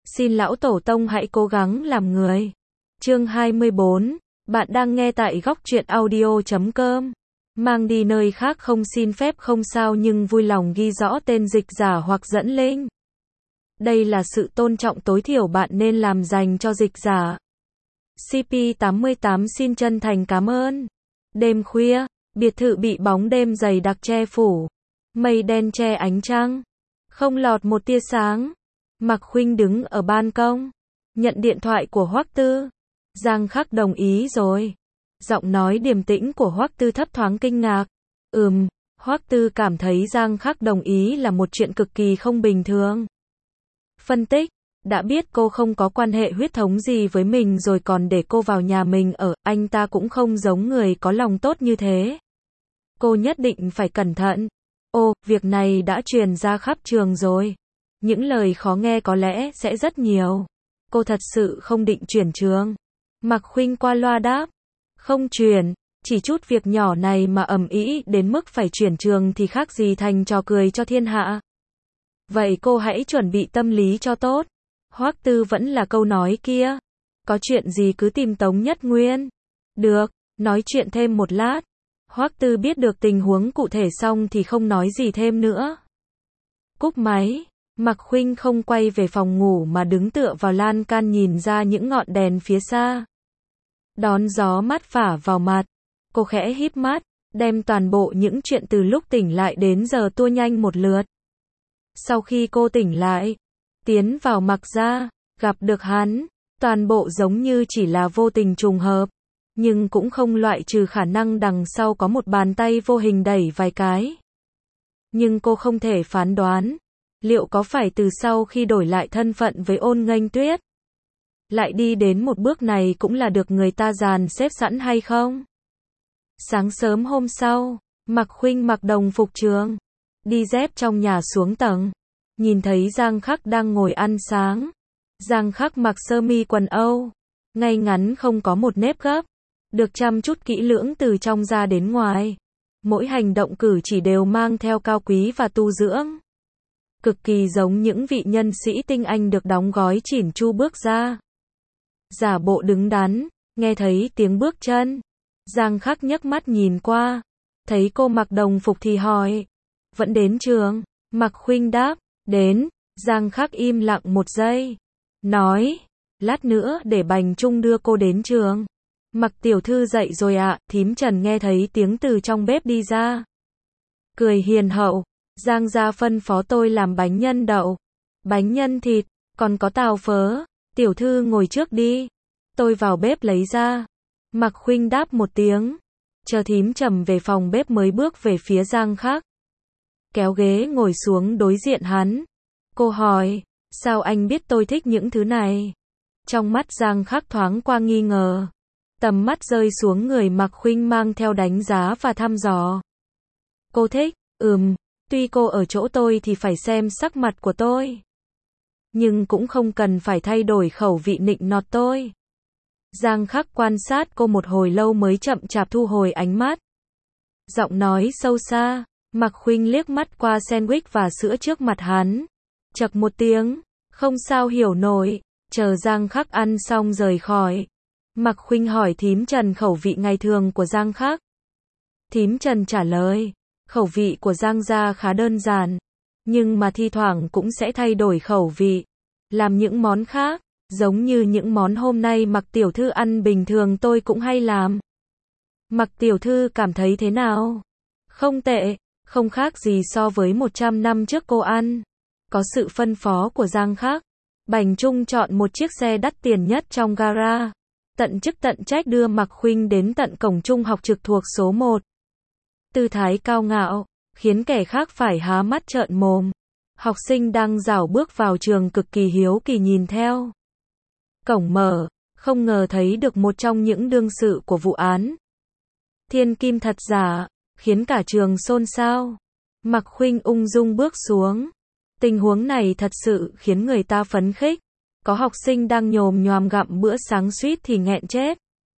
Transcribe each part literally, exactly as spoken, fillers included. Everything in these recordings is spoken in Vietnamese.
Xin lão tổ tông hãy cố gắng làm người. Chương hai mươi bốn, bạn đang nghe tại góc truyện audio chấm com. Mang đi nơi khác không xin phép không sao nhưng vui lòng ghi rõ tên dịch giả hoặc dẫn link. Đây là sự tôn trọng tối thiểu bạn nên làm dành cho dịch giả. xê pê tám mươi tám xin chân thành cảm ơn. Đêm khuya, biệt thự bị bóng đêm dày đặc che phủ. Mây đen che ánh trăng. Không lọt một tia sáng. Mạc Khuynh đứng ở ban công. Nhận điện thoại của Hoắc Tư. Giang Khắc đồng ý rồi. Giọng nói điềm tĩnh của Hoắc Tư thấp thoáng kinh ngạc. Ừm, Hoắc Tư cảm thấy Giang Khắc đồng ý là một chuyện cực kỳ không bình thường. Phân tích, đã biết cô không có quan hệ huyết thống gì với mình rồi còn để cô vào nhà mình ở, anh ta cũng không giống người có lòng tốt như thế. Cô nhất định phải cẩn thận. Ô, việc này đã truyền ra khắp trường rồi. Những lời khó nghe có lẽ sẽ rất nhiều. Cô thật sự không định chuyển trường. Mạc Khuynh qua loa đáp. Không chuyển, chỉ chút việc nhỏ này mà ầm ĩ đến mức phải chuyển trường thì khác gì thành trò cười cho thiên hạ. Vậy cô hãy chuẩn bị tâm lý cho tốt. Hoắc Tư vẫn là câu nói kia. Có chuyện gì cứ tìm Tống Nhất Nguyên. Được, nói chuyện thêm một lát. Hoắc Tư biết được tình huống cụ thể xong thì không nói gì thêm nữa. Cúp máy, Mạc Khuynh không quay về phòng ngủ mà đứng tựa vào lan can nhìn ra những ngọn đèn phía xa. Đón gió mát phả vào mặt. Cô khẽ híp mắt, đem toàn bộ những chuyện từ lúc tỉnh lại đến giờ tua nhanh một lượt. Sau khi cô tỉnh lại, tiến vào Mạc gia, gặp được hắn, toàn bộ giống như chỉ là vô tình trùng hợp, nhưng cũng không loại trừ khả năng đằng sau có một bàn tay vô hình đẩy vài cái. Nhưng cô không thể phán đoán, liệu có phải từ sau khi đổi lại thân phận với Ôn Nghênh Tuyết, lại đi đến một bước này cũng là được người ta dàn xếp sẵn hay không? Sáng sớm hôm sau, Mạc Khuynh mặc đồng phục trường, đi dép trong nhà xuống tầng, nhìn thấy Giang Khắc đang ngồi ăn sáng. Giang Khắc mặc sơ mi quần Âu, ngay ngắn không có một nếp gấp, được chăm chút kỹ lưỡng từ trong ra đến ngoài. Mỗi hành động cử chỉ đều mang theo cao quý và tu dưỡng. Cực kỳ giống những vị nhân sĩ tinh anh được đóng gói chỉn chu bước ra. Giả bộ đứng đắn, nghe thấy tiếng bước chân. Giang Khắc nhấc mắt nhìn qua, thấy cô mặc đồng phục thì hỏi, vẫn đến trường? Mạc Khuynh đáp, đến. Giang Khắc im lặng một giây, nói, lát nữa để Bành Trung đưa cô đến trường. Mạc tiểu thư dậy rồi ạ. À? Thím Trần nghe thấy tiếng từ trong bếp đi ra. Cười hiền hậu, Giang gia phân phó tôi làm bánh nhân đậu, bánh nhân thịt, còn có tàu phớ, tiểu thư ngồi trước đi. Tôi vào bếp lấy ra. Mạc Khuynh đáp một tiếng, chờ thím Trầm về phòng bếp mới bước về phía Giang Khắc. Kéo ghế ngồi xuống đối diện hắn. Cô hỏi, sao anh biết tôi thích những thứ này? Trong mắt Giang Khắc thoáng qua nghi ngờ. Tầm mắt rơi xuống người Mạc Khuynh mang theo đánh giá và thăm dò. Cô thích, ừm, tuy cô ở chỗ tôi thì phải xem sắc mặt của tôi. Nhưng cũng không cần phải thay đổi khẩu vị nịnh nọt tôi. Giang Khắc quan sát cô một hồi lâu mới chậm chạp thu hồi ánh mắt. Giọng nói sâu xa, Mạc Khuynh liếc mắt qua sandwich và sữa trước mặt hắn. Chậc một tiếng, không sao hiểu nổi, chờ Giang Khắc ăn xong rời khỏi. Mạc Khuynh hỏi thím Trần khẩu vị ngày thường của Giang Khắc. Thím Trần trả lời, khẩu vị của Giang gia khá đơn giản, nhưng mà thi thoảng cũng sẽ thay đổi khẩu vị, làm những món khác, giống như những món hôm nay Mạc tiểu thư ăn bình thường tôi cũng hay làm. Mạc tiểu thư cảm thấy thế nào? Không tệ, không khác gì so với một trăm năm trước cô ăn. Có sự phân phó của Giang Khắc, Bành Trung chọn một chiếc xe đắt tiền nhất trong gara, tận chức tận trách đưa Mạc Khuynh đến tận cổng trung học trực thuộc số một. Tư thái cao ngạo, khiến kẻ khác phải há mắt trợn mồm. Học sinh đang rảo bước vào trường cực kỳ hiếu kỳ nhìn theo. Cổng mở, không ngờ thấy được một trong những đương sự của vụ án. Thiên kim thật giả, khiến cả trường xôn xao. Mạc Khuynh ung dung bước xuống. Tình huống này thật sự khiến người ta phấn khích. Có học sinh đang nhồm nhoàm gặm bữa sáng suýt thì nghẹn chết.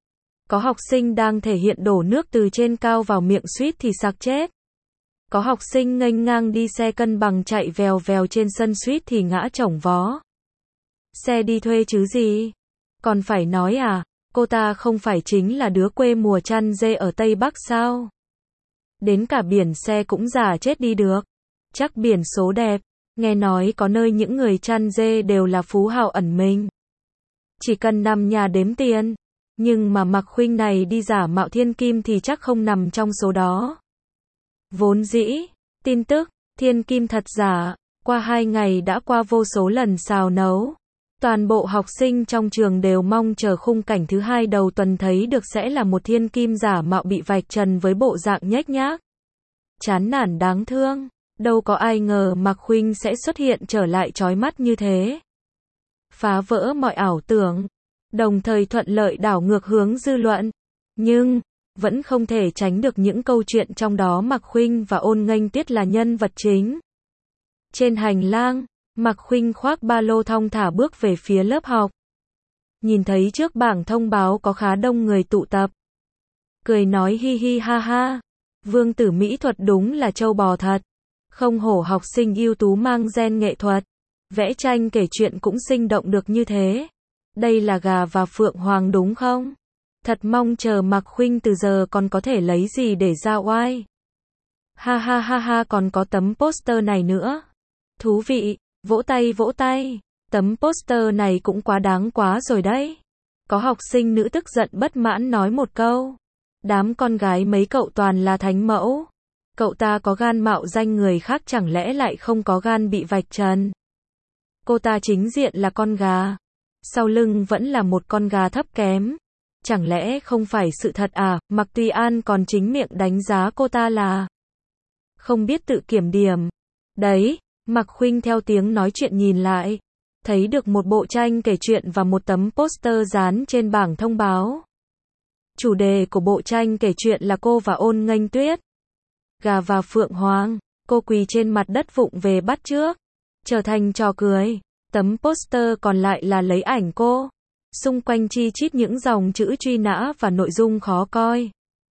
Có học sinh đang thể hiện đổ nước từ trên cao vào miệng suýt thì sặc chết. Có học sinh nghênh ngang đi xe cân bằng chạy vèo vèo trên sân suýt thì ngã chổng vó. Xe đi thuê chứ gì. Còn phải nói à, cô ta không phải chính là đứa quê mùa chăn dê ở Tây Bắc sao? Đến cả biển xe cũng giả chết đi được. Chắc biển số đẹp, nghe nói có nơi những người chăn dê đều là phú hào ẩn mình. Chỉ cần nằm nhà đếm tiền, nhưng mà Mạc Khuynh này đi giả mạo thiên kim thì chắc không nằm trong số đó. Vốn dĩ, tin tức, thiên kim thật giả, qua hai ngày đã qua vô số lần xào nấu. Toàn bộ học sinh trong trường đều mong chờ khung cảnh thứ hai đầu tuần thấy được sẽ là một thiên kim giả mạo bị vạch trần với bộ dạng nhếch nhác. Chán nản đáng thương, đâu có ai ngờ Mạc Khuynh sẽ xuất hiện trở lại chói mắt như thế. Phá vỡ mọi ảo tưởng, đồng thời thuận lợi đảo ngược hướng dư luận. Nhưng, vẫn không thể tránh được những câu chuyện trong đó Mạc Khuynh và Ôn Nghênh Tuyết là nhân vật chính. Trên hành lang, Mạc Khuynh khoác ba lô thong thả bước về phía lớp học. Nhìn thấy trước bảng thông báo có khá đông người tụ tập. Cười nói hi hi ha ha. Vương tử mỹ thuật đúng là trâu bò thật. Không hổ học sinh ưu tú mang gen nghệ thuật. Vẽ tranh kể chuyện cũng sinh động được như thế. Đây là gà và phượng hoàng đúng không? Thật mong chờ Mạc Khuynh từ giờ còn có thể lấy gì để ra oai. Ha ha ha ha, còn có tấm poster này nữa. Thú vị, vỗ tay vỗ tay. Tấm poster này cũng quá đáng quá rồi đấy. Có học sinh nữ tức giận bất mãn nói một câu. Đám con gái mấy cậu toàn là thánh mẫu. Cậu ta có gan mạo danh người khác chẳng lẽ lại không có gan bị vạch trần. Cô ta chính diện là con gà. Sau lưng vẫn là một con gà thấp kém. Chẳng lẽ không phải sự thật à? Mạc Tuy An còn chính miệng đánh giá cô ta là không biết tự kiểm điểm. Đấy, Mạc Khuynh theo tiếng nói chuyện nhìn lại. Thấy được một bộ tranh kể chuyện và một tấm poster dán trên bảng thông báo. Chủ đề của bộ tranh kể chuyện là cô và Ôn Nghênh Tuyết. Gà và phượng hoàng, cô quỳ trên mặt đất vụng về bắt chước. Trở thành trò cười. Tấm poster còn lại là lấy ảnh cô. Xung quanh chi chít những dòng chữ truy nã và nội dung khó coi.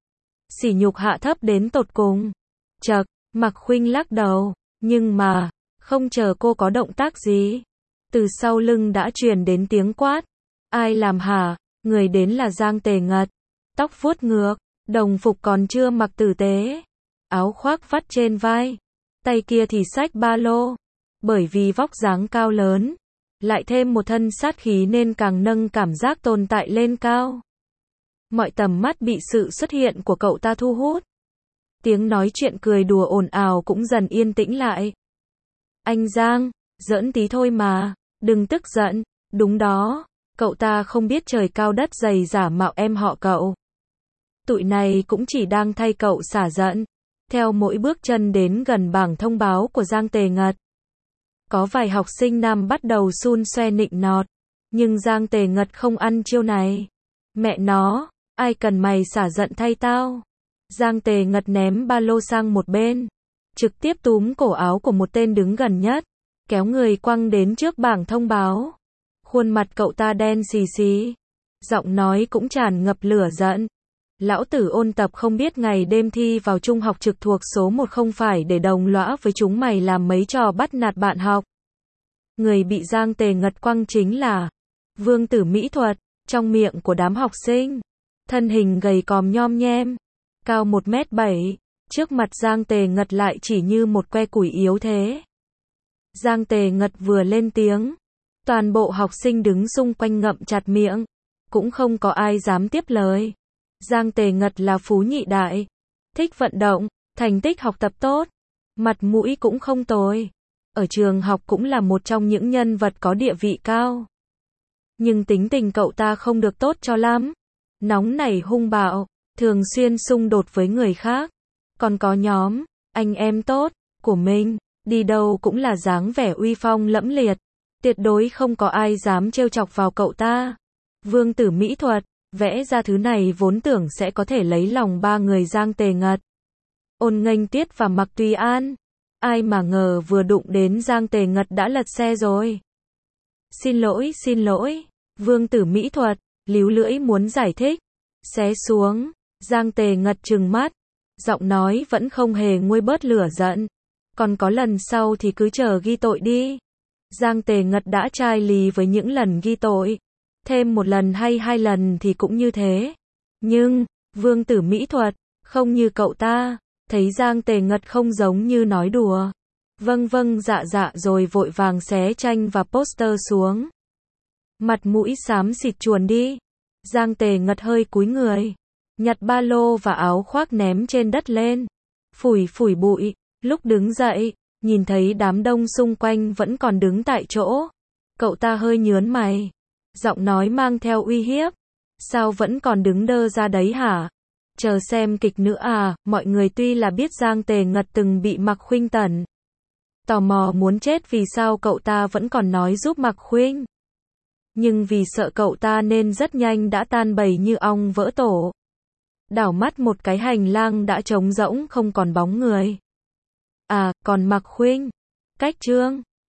Sỉ nhục hạ thấp đến tột cùng. Chậc, Mạc Khuynh lắc đầu. Nhưng mà, không chờ cô có động tác gì. Từ sau lưng đã truyền đến tiếng quát. Ai làm hả? Người đến là Giang Tề Ngật. Tóc vuốt ngược, đồng phục còn chưa mặc tử tế. Áo khoác vắt trên vai. Tay kia thì xách ba lô. Bởi vì vóc dáng cao lớn, lại thêm một thân sát khí nên càng nâng cảm giác tồn tại lên cao. Mọi tầm mắt bị sự xuất hiện của cậu ta thu hút. Tiếng nói chuyện cười đùa ồn ào cũng dần yên tĩnh lại. Anh Giang, giỡn tí thôi mà, đừng tức giận. Đúng đó, cậu ta không biết trời cao đất dày giả mạo em họ cậu. Tụi này cũng chỉ đang thay cậu xả giận. Theo mỗi bước chân đến gần bảng thông báo của Giang Tề Ngật. Có vài học sinh nam bắt đầu xun xoe nịnh nọt. Nhưng Giang Tề Ngật không ăn chiêu này. Mẹ nó, ai cần mày xả giận thay tao. Giang Tề Ngật ném ba lô sang một bên. Trực tiếp túm cổ áo của một tên đứng gần nhất. Kéo người quăng đến trước bảng thông báo. Khuôn mặt cậu ta đen xì xì. Giọng nói cũng tràn ngập lửa giận. Lão tử ôn tập không biết ngày đêm thi vào trung học trực thuộc số một không phải để đồng lõa với chúng mày làm mấy trò bắt nạt bạn học. Người bị Giang Tề Ngật quăng chính là Vương tử mỹ thuật, trong miệng của đám học sinh. Thân hình gầy còm nhom nhem, cao một mét bảy, trước mặt Giang Tề Ngật lại chỉ như một que củi yếu thế. Giang Tề Ngật vừa lên tiếng, toàn bộ học sinh đứng xung quanh ngậm chặt miệng, cũng không có ai dám tiếp lời. Giang Tề Ngật là phú nhị đại, thích vận động, thành tích học tập tốt, mặt mũi cũng không tồi. Ở trường học cũng là một trong những nhân vật có địa vị cao. Nhưng tính tình cậu ta không được tốt cho lắm. Nóng nảy hung bạo, thường xuyên xung đột với người khác. Còn có nhóm, anh em tốt, của mình, đi đâu cũng là dáng vẻ uy phong lẫm liệt. Tuyệt đối không có ai dám trêu chọc vào cậu ta. Vương tử mỹ thuật, vẽ ra thứ này vốn tưởng sẽ có thể lấy lòng ba người Giang Tề Ngật. Ôn Nghênh Tuyết và Mạc Tuy An. Ai mà ngờ vừa đụng đến Giang Tề Ngật đã lật xe rồi. Xin lỗi, xin lỗi. Vương tử mỹ thuật, líu lưỡi muốn giải thích. Xé xuống. Giang Tề Ngật trừng mắt. Giọng nói vẫn không hề nguôi bớt lửa giận. Còn có lần sau thì cứ chờ ghi tội đi. Giang Tề Ngật đã chai lì với những lần ghi tội. Thêm một lần hay hai lần thì cũng như thế. Nhưng, Vương tử mỹ thuật, không như cậu ta. Thấy Giang Tề Ngật không giống như nói đùa. Vâng vâng dạ dạ rồi vội vàng xé tranh và poster xuống. Mặt mũi xám xịt chuồn đi. Giang Tề Ngật hơi cúi người. Nhặt ba lô và áo khoác ném trên đất lên. Phủi phủi bụi. Lúc đứng dậy, nhìn thấy đám đông xung quanh vẫn còn đứng tại chỗ. Cậu ta hơi nhớn mày. Giọng nói mang theo uy hiếp. Sao vẫn còn đứng đơ ra đấy hả? Chờ xem kịch nữa à? Mọi người tuy là biết Giang Tề Ngật từng bị Mạc Khuynh tẩn. Tò mò muốn chết vì sao cậu ta vẫn còn nói giúp Mạc Khuynh. Nhưng vì sợ cậu ta nên rất nhanh đã tan bầy như ong vỡ tổ. Đảo mắt một cái hành lang đã trống rỗng không còn bóng người. À, còn Mạc Khuynh. Cách chương